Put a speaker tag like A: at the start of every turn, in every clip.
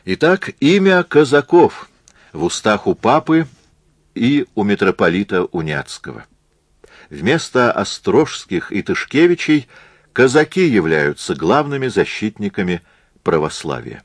A: Итак, имя казаков в устах у папы и у митрополита Уняцкого. Вместо острожских и тышкевичей казаки являются главными защитниками православия.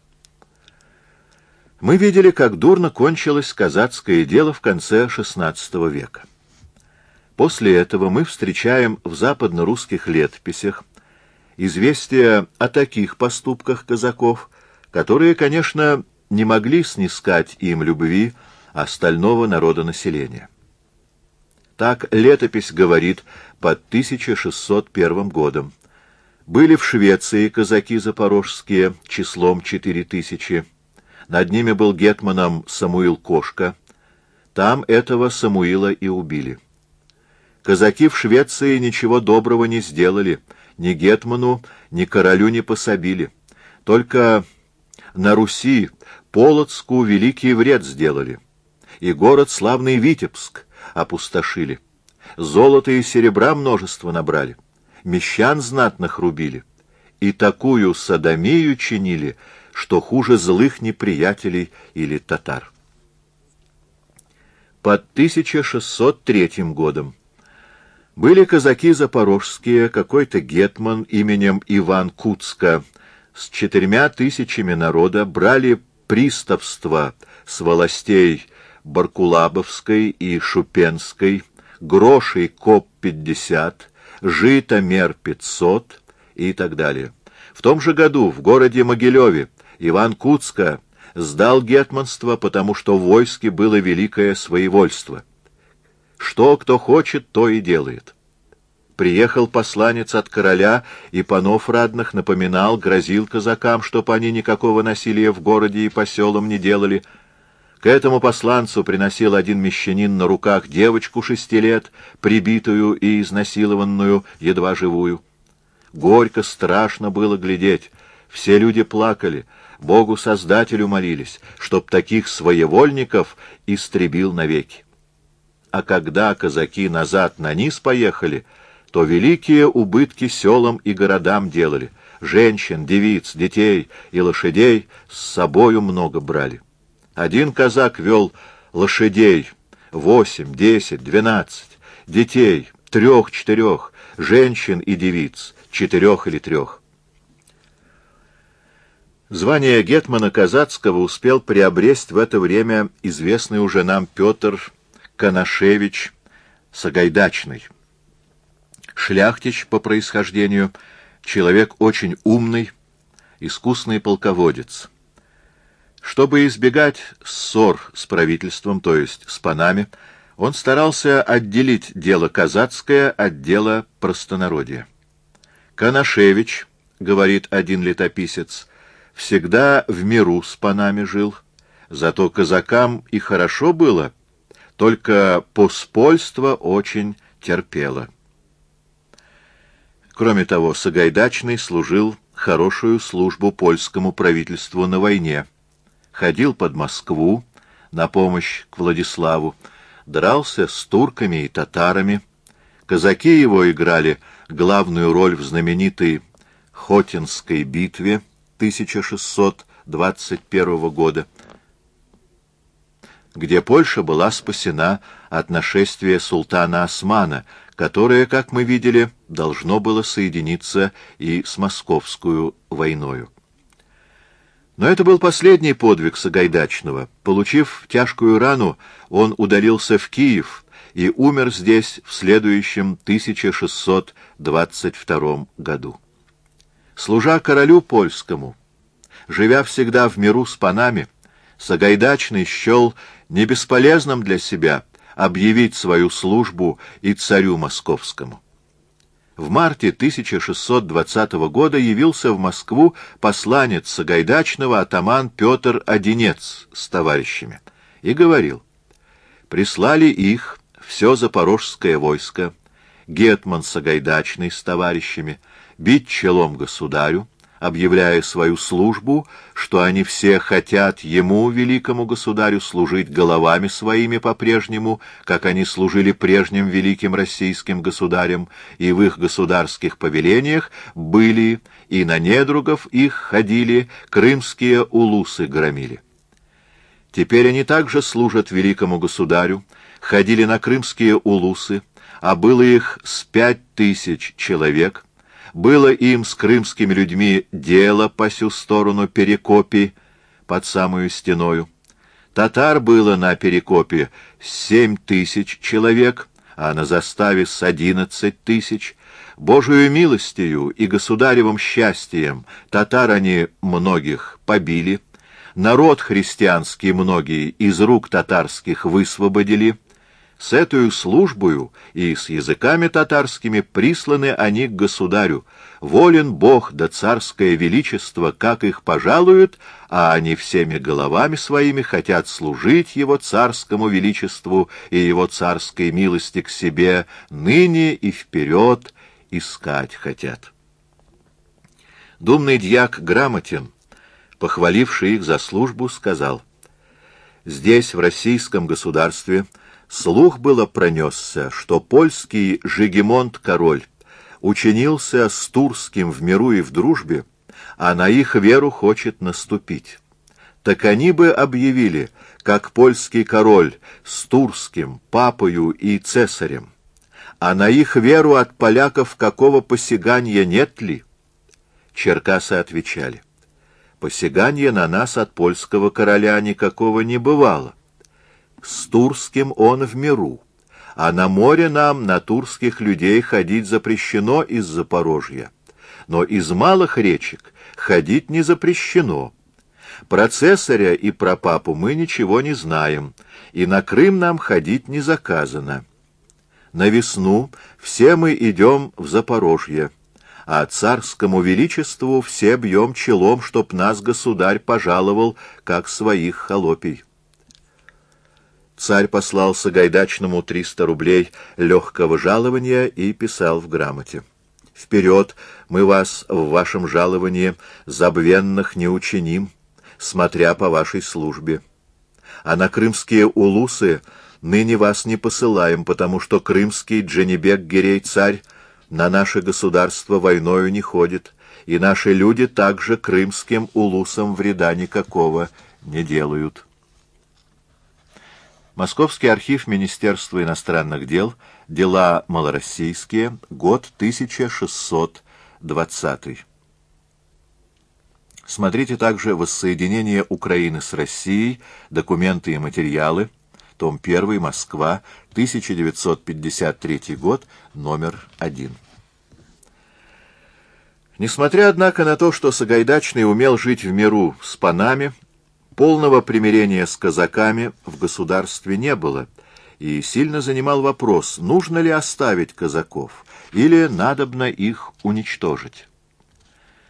A: Мы видели, как дурно кончилось казацкое дело в конце XVI века. После этого мы встречаем в западно-русских летописях известия о таких поступках казаков, которые, конечно, не могли снискать им любви остального народонаселения. Так летопись говорит под 1601 годом. Были в Швеции казаки запорожские числом 4000. Над ними был гетманом Самуил Кошка. Там этого Самуила и убили. Казаки в Швеции ничего доброго не сделали, ни гетману, ни королю не пособили. Только на Руси Полоцку великий вред сделали, и город славный Витебск опустошили. Золота и серебра множество набрали, мещан знатных рубили, и такую содомию чинили, что хуже злых неприятелей или татар. Под 1603 годом были казаки запорожские, какой-то гетман именем Иван Куцка, с 4000 народа брали приставство с властей Баркулабовской и Шупенской, грошей коп 50, жито мер 500 и так далее. В том же году в городе Могилеве Иван Куцка сдал гетманство, потому что в войске было великое своевольство. Что кто хочет, то и делает. Приехал посланец от короля, и панов радных напоминал, грозил казакам, чтоб они никакого насилия в городе и по селам не делали. К этому посланцу приносил один мещанин на руках девочку 6 лет, прибитую и изнасилованную, едва живую. Горько, страшно было глядеть. Все люди плакали, Богу-Создателю молились, чтоб таких своевольников истребил навеки. А когда казаки назад на низ поехали, то великие убытки селам и городам делали. Женщин, девиц, детей и лошадей с собою много брали. Один казак вел лошадей 8, 10, 12, детей 3-4, женщин и девиц 4 или 3. Звание гетмана казацкого успел приобресть в это время известный уже нам Петр Конашевич Сагайдачный. Шляхтич по происхождению, человек очень умный, искусный полководец. Чтобы избегать ссор с правительством, то есть с панами, он старался отделить дело казацкое от дела простонародия. Конашевич, говорит один летописец, всегда в миру с панами жил, зато казакам и хорошо было, только поспольство очень терпело. Кроме того, Сагайдачный служил хорошую службу польскому правительству на войне, ходил под Москву на помощь к Владиславу, дрался с турками и татарами. Казаки его играли главную роль в знаменитой Хотинской битве 1621 года, где Польша была спасена от нашествия султана Османа, которое, как мы видели, должно было соединиться и с московскую войною. Но это был последний подвиг Сагайдачного. Получив тяжкую рану, он удалился в Киев и умер здесь в следующем 1622 году. Служа королю польскому, живя всегда в миру с панами, Сагайдачный счел не бесполезным для себя объявить свою службу и царю московскому. В марте 1620 года явился в Москву посланец Сагайдачного атаман Петр Одинец с товарищами и говорил: «Прислали их все запорожское войско, гетман Сагайдачный с товарищами, бить челом государю, объявляя свою службу, что они все хотят ему, великому государю, служить головами своими по-прежнему, как они служили прежним великим российским государям, и в их государских повелениях были, и на недругов их ходили, крымские улусы громили. Теперь они также служат великому государю, ходили на крымские улусы, а было их с 5000 человек. Было им с крымскими людьми дело по сю сторону Перекопи под самую стеною. Татар было на Перекопе 7000 человек, а на заставе с 11 000. Божию милостью и государевым счастьем татар они многих побили, народ христианский многие из рук татарских высвободили. С этой службою и с языками татарскими присланы они к государю. Волен Бог да царское величество, как их пожалуют, а они всеми головами своими хотят служить его царскому величеству и его царской милости к себе ныне и вперед искать хотят. Думный дьяк Грамотин, похваливший их за службу, сказал: «Здесь, в российском государстве, слух было пронесся, что польский Жигемонт-король учинился с турским в миру и в дружбе, а на их веру хочет наступить. Так они бы объявили, как польский король с турским, папою и цесарем. А на их веру от поляков какого посягания нет ли?» Черкасы отвечали: «Посягания на нас от польского короля никакого не бывало. С турским он в миру, а на море нам на турских людей ходить запрещено из Запорожья, но из малых речек ходить не запрещено. Про цесаря и про папу мы ничего не знаем, и на Крым нам ходить не заказано. На весну все мы идем в Запорожье, а царскому величеству все бьем челом, чтоб нас государь пожаловал, как своих холопий». Царь послал Сагайдачному 300 рублей легкого жалования и писал в грамоте: «Вперед, мы вас в вашем жаловании забвенных не учиним, смотря по вашей службе. А на крымские улусы ныне вас не посылаем, потому что крымский Дженебек-Гирей царь на наше государство войною не ходит, и наши люди также крымским улусам вреда никакого не делают». Московский архив Министерства иностранных дел, дела малороссийские, год 1620. Смотрите также «Воссоединение Украины с Россией. Документы и материалы», том 1, Москва, 1953 год, номер 1. Несмотря, однако, на то, что Сагайдачный умел жить в миру с панами, полного примирения с казаками в государстве не было, и сильно занимал вопрос, нужно ли оставить казаков или надобно их уничтожить.